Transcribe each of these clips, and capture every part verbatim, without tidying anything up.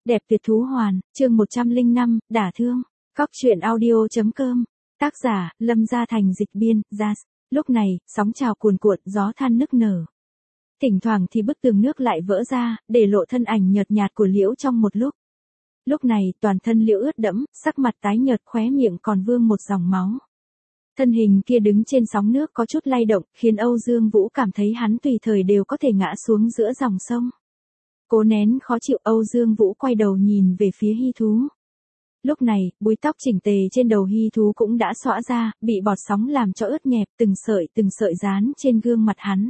Đẹp tuyệt thú hoàn, chương một trăm lẻ năm, đả thương. Cóc truyện audio.com. Tác giả, Lâm Gia Thành dịch biên, Jazz. Lúc này, sóng trào cuồn cuộn, gió than nức nở. Thỉnh thoảng thì bức tường nước lại vỡ ra, để lộ thân ảnh nhợt nhạt của Liễu trong một lúc. Lúc này, toàn thân Liễu ướt đẫm, sắc mặt tái nhợt, khóe miệng còn vương một dòng máu. Thân hình kia đứng trên sóng nước có chút lay động, khiến Âu Dương Vũ cảm thấy hắn tùy thời đều có thể ngã xuống giữa dòng sông. Cố nén khó chịu, Âu Dương Vũ quay đầu nhìn về phía Hy thú. Lúc này, búi tóc chỉnh tề trên đầu Hy thú cũng đã xõa ra, bị bọt sóng làm cho ướt nhẹp, từng sợi từng sợi dán trên gương mặt hắn.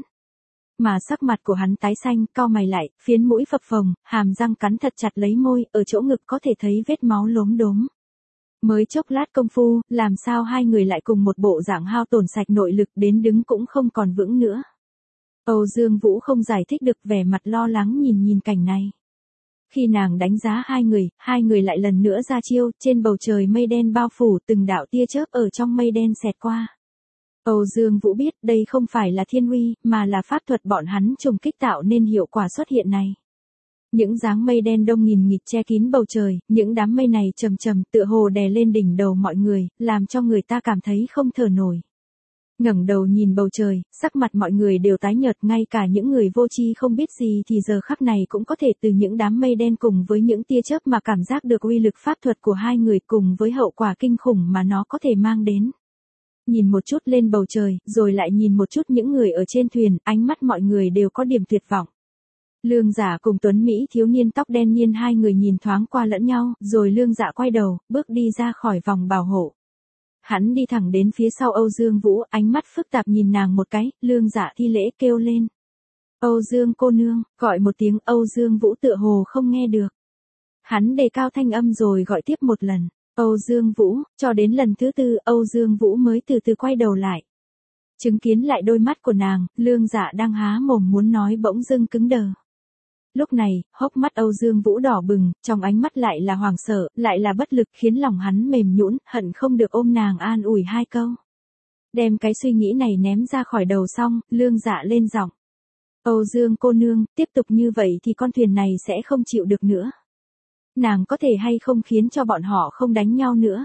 Mà sắc mặt của hắn tái xanh, cau mày lại, phiến mũi phập phồng, hàm răng cắn thật chặt lấy môi, ở chỗ ngực có thể thấy vết máu lốm đốm. Mới chốc lát công phu, làm sao hai người lại cùng một bộ dạng hao tổn sạch nội lực đến đứng cũng không còn vững nữa. Âu Dương Vũ không giải thích được, vẻ mặt lo lắng nhìn nhìn cảnh này. Khi nàng đánh giá hai người, hai người lại lần nữa ra chiêu, trên bầu trời mây đen bao phủ, từng đạo tia chớp ở trong mây đen xẹt qua. Âu Dương Vũ biết đây không phải là thiên uy, mà là pháp thuật bọn hắn trùng kích tạo nên hiệu quả xuất hiện này. Những dáng mây đen đông nghìn nghịt che kín bầu trời, những đám mây này trầm trầm tựa hồ đè lên đỉnh đầu mọi người, làm cho người ta cảm thấy không thở nổi. Ngẩng đầu nhìn bầu trời, sắc mặt mọi người đều tái nhợt, ngay cả những người vô tri không biết gì thì giờ khắc này cũng có thể từ những đám mây đen cùng với những tia chớp mà cảm giác được uy lực pháp thuật của hai người cùng với hậu quả kinh khủng mà nó có thể mang đến. Nhìn một chút lên bầu trời, rồi lại nhìn một chút những người ở trên thuyền, ánh mắt mọi người đều có điểm tuyệt vọng. Lương Dạ cùng Tuấn Mỹ thiếu niên tóc đen nhiên hai người nhìn thoáng qua lẫn nhau, rồi Lương Dạ quay đầu, bước đi ra khỏi vòng bảo hộ. Hắn đi thẳng đến phía sau Âu Dương Vũ, ánh mắt phức tạp nhìn nàng một cái, Lương Dạ thi lễ kêu lên. Âu Dương cô nương, gọi một tiếng, Âu Dương Vũ tựa hồ không nghe được. Hắn đề cao thanh âm rồi gọi tiếp một lần, Âu Dương Vũ, cho đến lần thứ tư, Âu Dương Vũ mới từ từ quay đầu lại. Chứng kiến lại đôi mắt của nàng, Lương Dạ đang há mồm muốn nói bỗng dưng cứng đờ. Lúc này, hốc mắt Âu Dương Vũ đỏ bừng, trong ánh mắt lại là hoảng sợ, lại là bất lực, khiến lòng hắn mềm nhũn, hận không được ôm nàng an ủi hai câu. Đem cái suy nghĩ này ném ra khỏi đầu xong, Lương Dạ lên giọng. Âu Dương cô nương, tiếp tục như vậy thì con thuyền này sẽ không chịu được nữa. Nàng có thể hay không khiến cho bọn họ không đánh nhau nữa.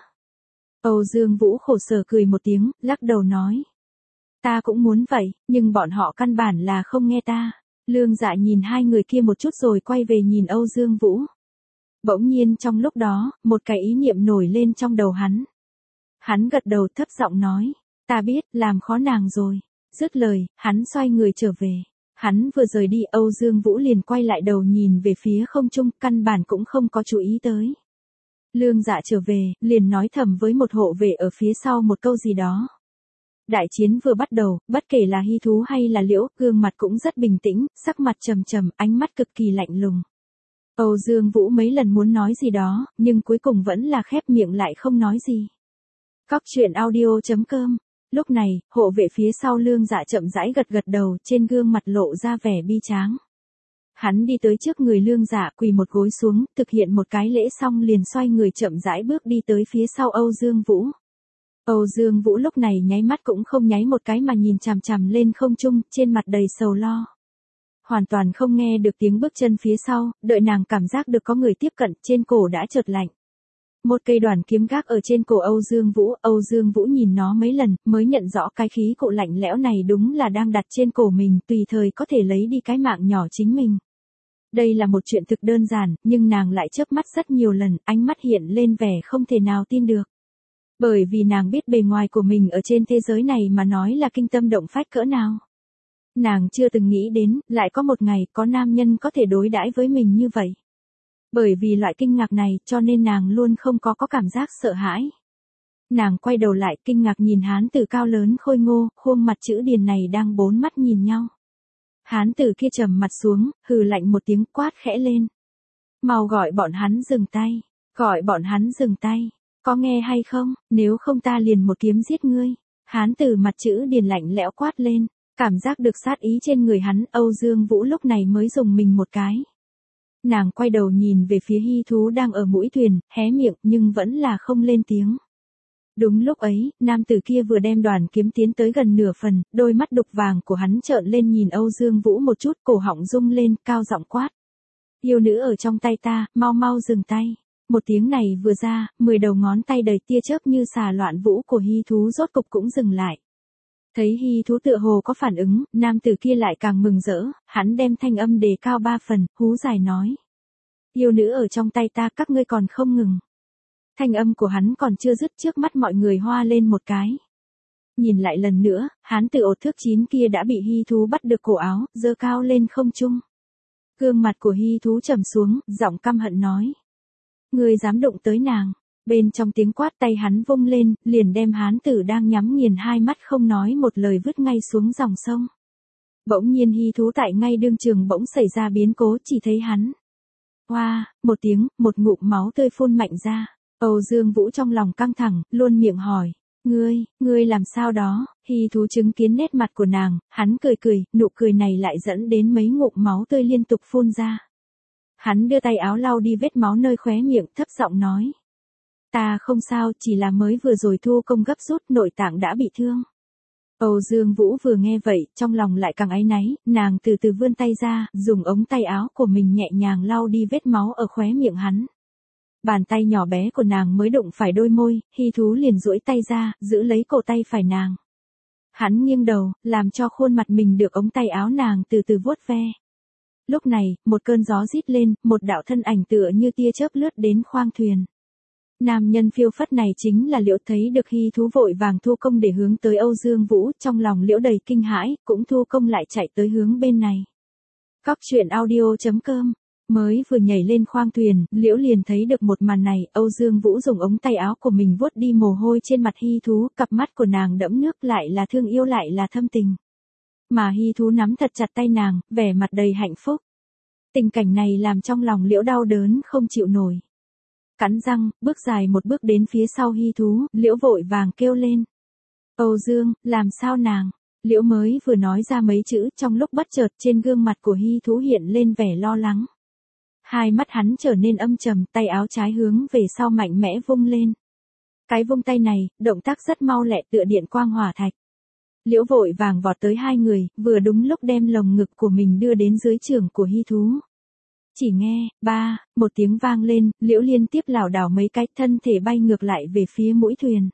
Âu Dương Vũ khổ sở cười một tiếng, lắc đầu nói. Ta cũng muốn vậy, nhưng bọn họ căn bản là không nghe ta. Lương Dạ nhìn hai người kia một chút rồi quay về nhìn Âu Dương Vũ. Bỗng nhiên trong lúc đó, một cái ý niệm nổi lên trong đầu hắn. Hắn gật đầu thấp giọng nói, ta biết, làm khó nàng rồi. Dứt lời, hắn xoay người trở về. Hắn vừa rời đi, Âu Dương Vũ liền quay lại đầu nhìn về phía không trung, căn bản cũng không có chú ý tới. Lương Dạ trở về, liền nói thầm với một hộ vệ ở phía sau một câu gì đó. Đại chiến vừa bắt đầu, bất kể là Hy thú hay là Liễu, gương mặt cũng rất bình tĩnh, sắc mặt trầm trầm, ánh mắt cực kỳ lạnh lùng. Âu Dương Vũ mấy lần muốn nói gì đó, nhưng cuối cùng vẫn là khép miệng lại không nói gì. Cóc truyện audio.com. Lúc này, hộ vệ phía sau Lương Dạ chậm rãi gật gật đầu, trên gương mặt lộ ra vẻ bi tráng. Hắn đi tới trước người Lương Dạ, quỳ một gối xuống, thực hiện một cái lễ xong liền xoay người chậm rãi bước đi tới phía sau Âu Dương Vũ. Âu Dương Vũ lúc này nháy mắt cũng không nháy một cái mà nhìn chằm chằm lên không trung, trên mặt đầy sầu lo. Hoàn toàn không nghe được tiếng bước chân phía sau, đợi nàng cảm giác được có người tiếp cận, trên cổ đã chợt lạnh. Một cây đoàn kiếm gác ở trên cổ Âu Dương Vũ, Âu Dương Vũ nhìn nó mấy lần, mới nhận rõ cái khí cụ lạnh lẽo này đúng là đang đặt trên cổ mình, tùy thời có thể lấy đi cái mạng nhỏ chính mình. Đây là một chuyện thực đơn giản, nhưng nàng lại chớp mắt rất nhiều lần, ánh mắt hiện lên vẻ không thể nào tin được. Bởi vì nàng biết bề ngoài của mình ở trên thế giới này mà nói là kinh tâm động phách cỡ nào. Nàng chưa từng nghĩ đến, lại có một ngày có nam nhân có thể đối đãi với mình như vậy. Bởi vì loại kinh ngạc này, cho nên nàng luôn không có có cảm giác sợ hãi. Nàng quay đầu lại, kinh ngạc nhìn hán tử cao lớn khôi ngô, khuôn mặt chữ điền này đang bốn mắt nhìn nhau. Hán tử kia trầm mặt xuống, hừ lạnh một tiếng, quát khẽ lên. Mau gọi bọn hắn dừng tay, gọi bọn hắn dừng tay. Có nghe hay không, nếu không ta liền một kiếm giết ngươi. Hán tử mặt chữ điền lạnh lẽo quát lên, cảm giác được sát ý trên người hắn, Âu Dương Vũ lúc này mới dùng mình một cái. Nàng quay đầu nhìn về phía Hy thú đang ở mũi thuyền, hé miệng nhưng vẫn là không lên tiếng. Đúng lúc ấy, nam tử kia vừa đem đoàn kiếm tiến tới gần nửa phần, đôi mắt đục vàng của hắn trợn lên nhìn Âu Dương Vũ một chút, cổ họng rung lên, cao giọng quát. Yêu nữ ở trong tay ta, mau mau dừng tay. Một tiếng này vừa ra, mười đầu ngón tay đầy tia chớp như xà loạn vũ của Hy thú rốt cục cũng dừng lại. Thấy Hy thú tựa hồ có phản ứng, nam tử kia lại càng mừng rỡ, hắn đem thanh âm đề cao ba phần, hú dài nói. Yêu nữ ở trong tay ta, các ngươi còn không ngừng. Thanh âm của hắn còn chưa dứt, trước mắt mọi người hoa lên một cái. Nhìn lại lần nữa, hán tử ột thước chín kia đã bị Hy thú bắt được cổ áo, giơ cao lên không trung. Gương mặt của Hy thú trầm xuống, giọng căm hận nói. Ngươi dám đụng tới nàng. Bên trong tiếng quát, tay hắn vung lên, liền đem hán tử đang nhắm nghiền hai mắt không nói một lời vứt ngay xuống dòng sông. Bỗng nhiên Hy thú tại ngay đương trường bỗng xảy ra biến cố, chỉ thấy hắn. Hoa, wow, một tiếng, một ngụm máu tươi phun mạnh ra. Âu Dương Vũ trong lòng căng thẳng, luôn miệng hỏi. Ngươi, ngươi làm sao đó? Hy thú chứng kiến nét mặt của nàng, hắn cười cười, nụ cười này lại dẫn đến mấy ngụm máu tươi liên tục phun ra. Hắn đưa tay áo lau đi vết máu nơi khóe miệng, thấp giọng nói. Ta không sao, chỉ là mới vừa rồi thu công gấp rút, nội tạng đã bị thương. Âu Dương Vũ vừa nghe vậy, trong lòng lại càng áy náy, nàng từ từ vươn tay ra, dùng ống tay áo của mình nhẹ nhàng lau đi vết máu ở khóe miệng hắn. Bàn tay nhỏ bé của nàng mới đụng phải đôi môi, Hy thú liền duỗi tay ra, giữ lấy cổ tay phải nàng. Hắn nghiêng đầu, làm cho khuôn mặt mình được ống tay áo nàng từ từ vuốt ve. Lúc này, một cơn gió rít lên, một đạo thân ảnh tựa như tia chớp lướt đến khoang thuyền. Nam nhân phiêu phất này chính là Liễu, thấy được Hy thú vội vàng thu công để hướng tới Âu Dương Vũ, trong lòng Liễu đầy kinh hãi, cũng thu công lại chạy tới hướng bên này. Cóc truyện audio chấm com. Mới vừa nhảy lên khoang thuyền, Liễu liền thấy được một màn này, Âu Dương Vũ dùng ống tay áo của mình vuốt đi mồ hôi trên mặt Hy thú, cặp mắt của nàng đẫm nước, lại là thương yêu lại là thâm tình. Mà Hy thú nắm thật chặt tay nàng, vẻ mặt đầy hạnh phúc. Tình cảnh này làm trong lòng Liễu đau đớn không chịu nổi. Cắn răng, bước dài một bước đến phía sau Hy thú, Liễu vội vàng kêu lên. Âu Dương, làm sao nàng? Liễu mới vừa nói ra mấy chữ, trong lúc bất chợt trên gương mặt của Hy thú hiện lên vẻ lo lắng. Hai mắt hắn trở nên âm trầm, tay áo trái hướng về sau mạnh mẽ vung lên. Cái vung tay này, động tác rất mau lẹ tựa điện quang hỏa thạch. Liễu vội vàng vọt tới hai người, vừa đúng lúc đem lồng ngực của mình đưa đến dưới chưởng của Hy thú. Chỉ nghe, ba, một tiếng vang lên, Liễu liên tiếp lảo đảo mấy cái, thân thể bay ngược lại về phía mũi thuyền.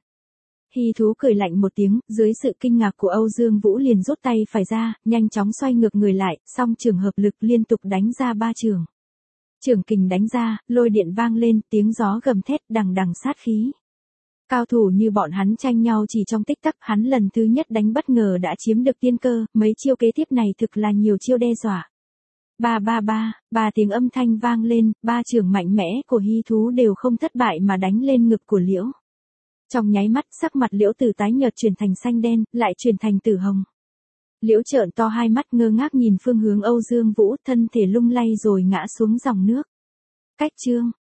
Hy thú cười lạnh một tiếng, dưới sự kinh ngạc của Âu Dương Vũ liền rút tay phải ra, nhanh chóng xoay ngược người lại, song trường hợp lực liên tục đánh ra ba trường. Trường kình đánh ra, lôi điện vang lên, tiếng gió gầm thét đằng đằng sát khí. Cao thủ như bọn hắn tranh nhau chỉ trong tích tắc, hắn lần thứ nhất đánh bất ngờ đã chiếm được tiên cơ, mấy chiêu kế tiếp này thực là nhiều chiêu đe dọa. Ba ba ba, ba tiếng âm thanh vang lên, ba trường mạnh mẽ của Hy thú đều không thất bại mà đánh lên ngực của Liễu. Trong nháy mắt, sắc mặt Liễu từ tái nhợt chuyển thành xanh đen, lại chuyển thành tử hồng. Liễu trợn to hai mắt ngơ ngác nhìn phương hướng Âu Dương Vũ, thân thể lung lay rồi ngã xuống dòng nước. Cách chương